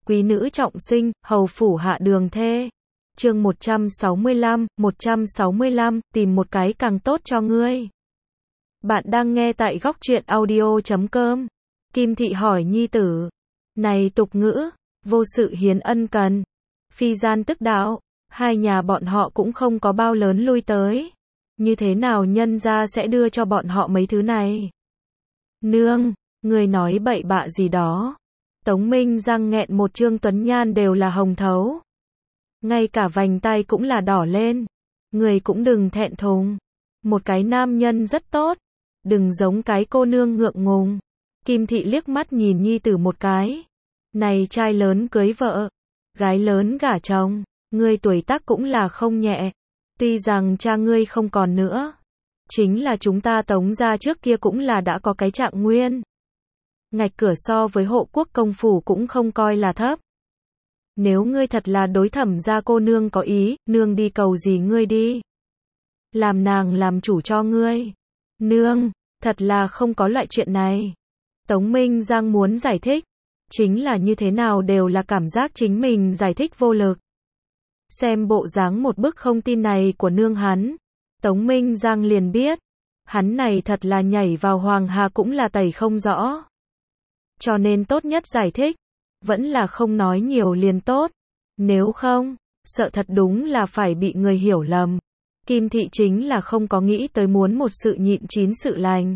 quý nữ trọng sinh, hầu phủ hạ đường thê. Chương 165, tìm một cái càng tốt cho ngươi. Bạn đang nghe tại góc truyện audio.com. Kim Thị hỏi nhi tử. Này tục ngữ, vô sự hiến ân cần. Phi gian tức đạo, hai nhà bọn họ cũng không có bao lớn lui tới. Như thế nào nhân gia sẽ đưa cho bọn họ mấy thứ này? Nương, người nói bậy bạ gì đó. Tống Minh Giang nghẹn một trương tuấn nhan đều là hồng thấu. Ngay cả vành tai cũng là đỏ lên. Người cũng đừng thẹn thùng. Một cái nam nhân rất tốt. Đừng giống cái cô nương ngượng ngùng. Kim Thị liếc mắt nhìn nhi tử một cái. Này trai lớn cưới vợ. Gái lớn gả chồng. Ngươi tuổi tác cũng là không nhẹ. Tuy rằng cha ngươi không còn nữa. Chính là chúng ta Tống gia trước kia cũng là đã có cái trạng nguyên. Ngạch cửa so với hộ quốc công phủ cũng không coi là thấp. Nếu ngươi thật là đối Thẩm gia cô nương có ý, nương đi cầu gì ngươi đi. Làm nàng làm chủ cho ngươi. Nương, thật là không có loại chuyện này. Tống Minh Giang muốn giải thích. Chính là như thế nào đều là cảm giác chính mình giải thích vô lực. Xem bộ dáng một bức không tin này của nương hắn. Tống Minh Giang liền biết. Hắn này thật là nhảy vào hoàng hà cũng là tẩy không rõ. Cho nên tốt nhất giải thích. Vẫn là không nói nhiều liền tốt. Nếu không, sợ thật đúng là phải bị người hiểu lầm. Kim Thị chính là không có nghĩ tới muốn một sự nhịn chín sự lành.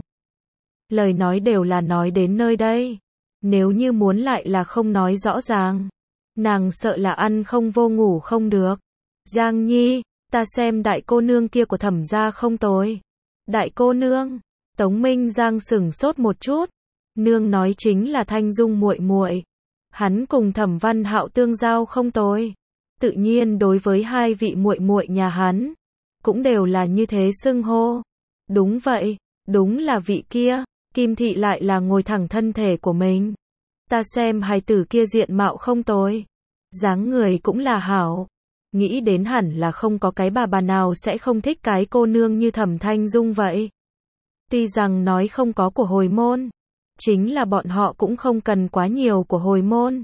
Lời nói đều là nói đến nơi đây. Nếu như muốn lại là không nói rõ ràng. Nàng sợ là ăn không vô ngủ không được. Giang Nhi, ta xem đại cô nương kia của Thẩm gia không tồi. Đại cô nương, Tống Minh Giang sửng sốt một chút. Nương nói chính là Thanh Dung muội muội. Hắn cùng Thẩm Văn Hạo tương giao không tồi. Tự nhiên đối với hai vị muội muội nhà hắn, cũng đều là như thế xưng hô. Đúng vậy, đúng là vị kia. Kim Thị lại là ngồi thẳng thân thể của mình. Ta xem hài tử kia diện mạo không tồi. Dáng người cũng là hảo. Nghĩ đến hẳn là không có cái bà nào sẽ không thích cái cô nương như Thẩm Thanh Dung vậy. Tuy rằng nói không có của hồi môn. Chính là bọn họ cũng không cần quá nhiều của hồi môn.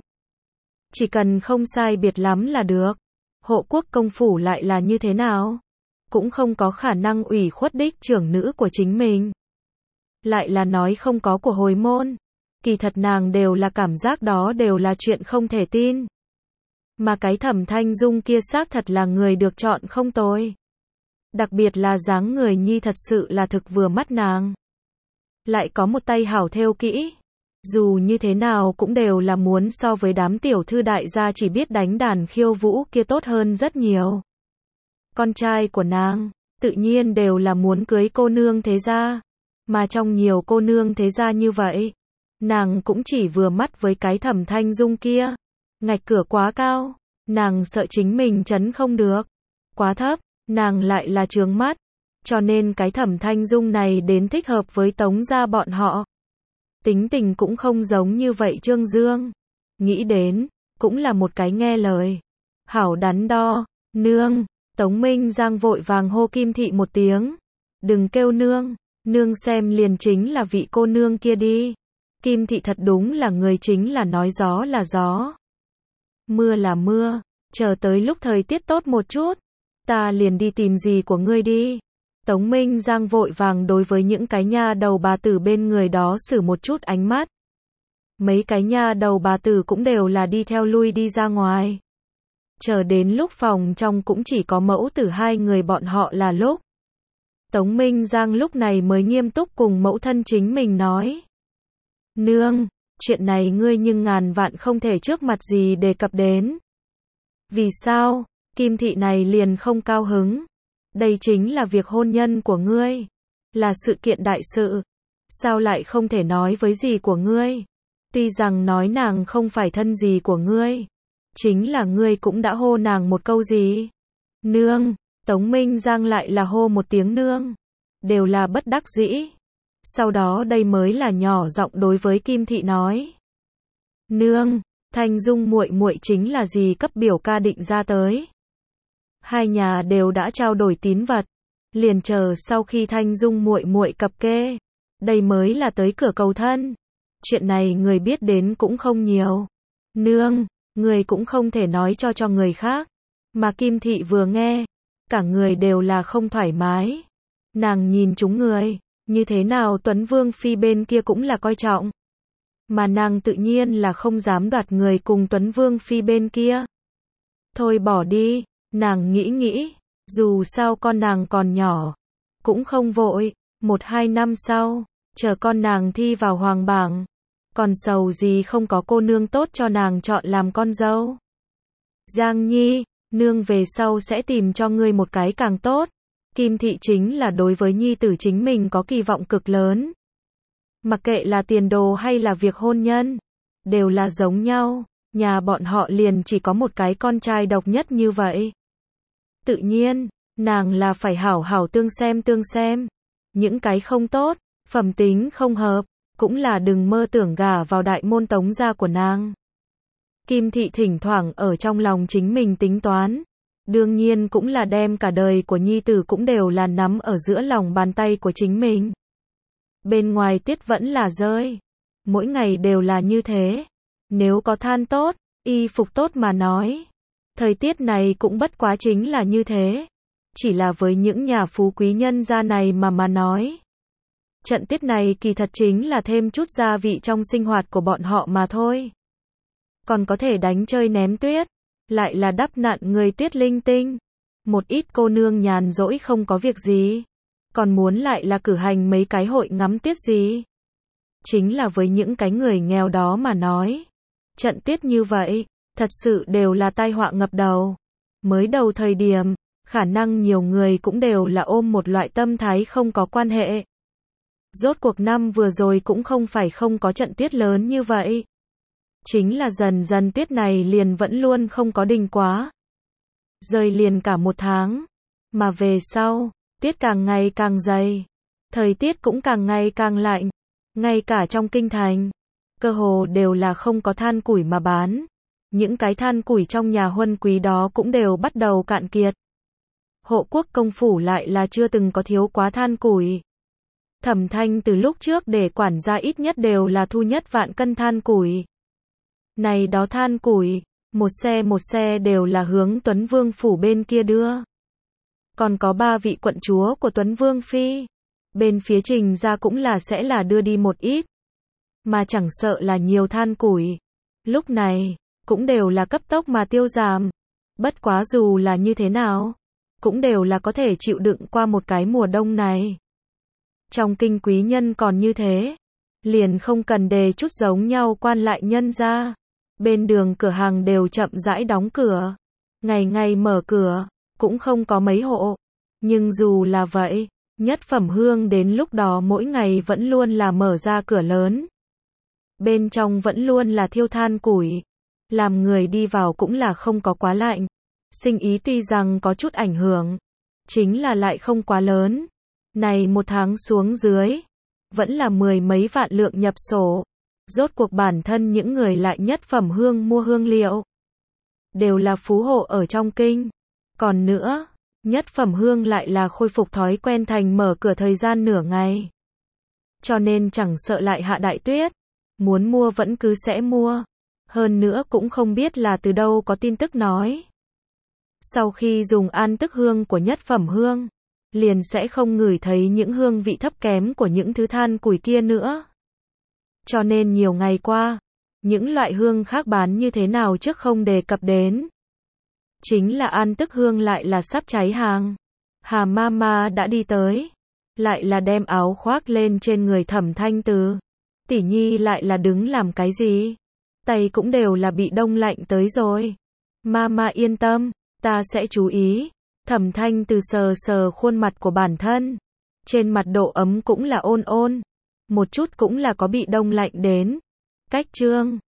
Chỉ cần không sai biệt lắm là được. Hộ quốc công phủ lại là như thế nào? Cũng không có khả năng ủy khuất đích trưởng nữ của chính mình. Lại là nói không có của hồi môn. Kỳ thật nàng đều là cảm giác đó đều là chuyện không thể tin. Mà cái Thẩm Thanh Dung kia xác thật là người được chọn không tồi. Đặc biệt là dáng người nhi thật sự là thực vừa mắt nàng. Lại có một tay hảo thêu kỹ. Dù như thế nào cũng đều là muốn so với đám tiểu thư đại gia chỉ biết đánh đàn khiêu vũ kia tốt hơn rất nhiều. Con trai của nàng, tự nhiên đều là muốn cưới cô nương thế gia. Mà trong nhiều cô nương thế gia như vậy, nàng cũng chỉ vừa mắt với cái Thẩm Thanh Dung kia. Ngạch cửa quá cao, nàng sợ chính mình chấn không được. Quá thấp, nàng lại là chướng mắt. Cho nên cái Thẩm Thanh Dung này đến thích hợp với Tống gia bọn họ. Tính tình cũng không giống như vậy Trương Dương. Nghĩ đến, cũng là một cái nghe lời. Hảo đắn đo, nương. Tống Minh Giang vội vàng hô Kim Thị một tiếng. Đừng kêu nương, nương xem liền chính là vị cô nương kia đi. Kim Thị thật đúng là người chính là nói gió là gió. Mưa là mưa, chờ tới lúc thời tiết tốt một chút. Ta liền đi tìm gì của ngươi đi. Tống Minh Giang vội vàng đối với những cái nha đầu bà tử bên người đó xử một chút ánh mắt. Mấy cái nha đầu bà tử cũng đều là đi theo lui đi ra ngoài. Chờ đến lúc phòng trong cũng chỉ có mẫu tử hai người bọn họ là lúc. Tống Minh Giang lúc này mới nghiêm túc cùng mẫu thân chính mình nói. Nương, chuyện này ngươi nhưng ngàn vạn không thể trước mặt gì đề cập đến. Vì sao? Kim Thị này liền không cao hứng. Đây chính là việc hôn nhân của ngươi. Là sự kiện đại sự. Sao lại không thể nói với gì của ngươi? Tuy rằng nói nàng không phải thân gì của ngươi. Chính là ngươi cũng đã hô nàng một câu gì? Nương, Tống Minh Giang lại là hô một tiếng nương. Đều là bất đắc dĩ. Sau đó đây mới là nhỏ giọng đối với Kim Thị nói. Nương, Thanh Dung muội muội chính là gì cấp biểu ca định ra tới. Hai nhà đều đã trao đổi tín vật, liền chờ sau khi Thanh Dung muội muội cập kê, đây mới là tới cửa cầu thân. Chuyện này người biết đến cũng không nhiều. Nương, Người cũng không thể nói cho người khác. Mà Kim Thị vừa nghe, cả người đều là không thoải mái. Nàng nhìn chúng người, như thế nào Tuấn Vương Phi bên kia cũng là coi trọng. Mà nàng tự nhiên là không dám đoạt người cùng Tuấn Vương Phi bên kia. Thôi bỏ đi, nàng nghĩ, dù sao con nàng còn nhỏ, cũng không vội, 1-2 năm sau, chờ con nàng thi vào hoàng bảng, còn sầu gì không có cô nương tốt cho nàng chọn làm con dâu. Giang Nhi, nương về sau sẽ tìm cho ngươi một cái càng tốt. Kim Thị chính là đối với nhi tử chính mình có kỳ vọng cực lớn. Mặc kệ là tiền đồ hay là việc hôn nhân, đều là giống nhau, nhà bọn họ liền chỉ có một cái con trai độc nhất như vậy. Tự nhiên, nàng là phải hảo hảo tương xem. Những cái không tốt, phẩm tính không hợp, cũng là đừng mơ tưởng gả vào đại môn Tống gia của nàng. Kim Thị thỉnh thoảng ở trong lòng chính mình tính toán. Đương nhiên cũng là đem cả đời của nhi tử cũng đều là nắm ở giữa lòng bàn tay của chính mình. Bên ngoài tiết vẫn là rơi. Mỗi ngày đều là như thế. Nếu có than tốt, y phục tốt mà nói. Thời tiết này cũng bất quá chính là như thế. Chỉ là với những nhà phú quý nhân gia này mà nói. Trận tiết này kỳ thật chính là thêm chút gia vị trong sinh hoạt của bọn họ mà thôi. Còn có thể đánh chơi ném tuyết. Lại là đắp nặn người tuyết linh tinh. Một ít cô nương nhàn rỗi không có việc gì. Còn muốn lại là cử hành mấy cái hội ngắm tuyết gì. Chính là với những cái người nghèo đó mà nói. Trận tiết như vậy, thật sự đều là tai họa ngập đầu. Mới đầu thời điểm, khả năng nhiều người cũng đều là ôm một loại tâm thái không có quan hệ. Rốt cuộc năm vừa rồi cũng không phải không có trận tuyết lớn như vậy. Chính là dần dần tuyết này liền vẫn luôn không có đình quá. Rơi liền cả 1 tháng. Mà về sau, tuyết càng ngày càng dày. Thời tiết cũng càng ngày càng lạnh. Ngay cả trong kinh thành, cơ hồ đều là không có than củi mà bán. Những cái than củi trong nhà huân quý đó cũng đều bắt đầu cạn kiệt. Hộ quốc công phủ lại là chưa từng có thiếu quá than củi. Thẩm Thanh từ lúc trước để quản gia ít nhất đều là thu nhất vạn cân than củi. Này đó than củi, một xe đều là hướng Tuấn Vương phủ bên kia đưa. Còn có 3 vị quận chúa của Tuấn Vương Phi. Bên phía Trình gia cũng là sẽ là đưa đi một ít. Mà chẳng sợ là nhiều than củi. Lúc này, cũng đều là cấp tốc mà tiêu giảm. Bất quá dù là như thế nào, cũng đều là có thể chịu đựng qua một cái mùa đông này. Trong kinh quý nhân còn như thế. Liền không cần đề chút giống nhau quan lại nhân ra. Bên đường cửa hàng đều chậm rãi đóng cửa. Ngày mở cửa, cũng không có mấy hộ. Nhưng dù là vậy, Nhất Phẩm Hương đến lúc đó mỗi ngày vẫn luôn là mở ra cửa lớn. Bên trong vẫn luôn là thiêu than củi. Làm người đi vào cũng là không có quá lạnh. Sinh ý tuy rằng có chút ảnh hưởng, chính là lại không quá lớn. Này 1 tháng xuống dưới, vẫn là 10 mấy vạn lượng nhập sổ. Rốt cuộc bản thân những người lại Nhất Phẩm Hương mua hương liệu, đều là phú hộ ở trong kinh. Còn nữa, Nhất Phẩm Hương lại là khôi phục thói quen thành mở cửa thời gian nửa ngày. Cho nên chẳng sợ lại hạ đại tuyết, muốn mua vẫn cứ sẽ mua. Hơn nữa cũng không biết là từ đâu có tin tức nói. Sau khi dùng an tức hương của Nhất Phẩm Hương, liền sẽ không ngửi thấy những hương vị thấp kém của những thứ than củi kia nữa. Cho nên nhiều ngày qua, những loại hương khác bán như thế nào trước không đề cập đến. Chính là an tức hương lại là sắp cháy hàng. Hà Mama đã đi tới, lại là đem áo khoác lên trên người Thẩm Thanh Từ. Tỷ nhi lại là đứng làm cái gì? Tay cũng đều là bị đông lạnh tới rồi. Mama yên tâm, ta sẽ chú ý. Thẩm Thanh Từ sờ sờ khuôn mặt của bản thân. Trên mặt độ ấm cũng là ôn ôn. Một chút cũng là có bị đông lạnh đến. Cách trương.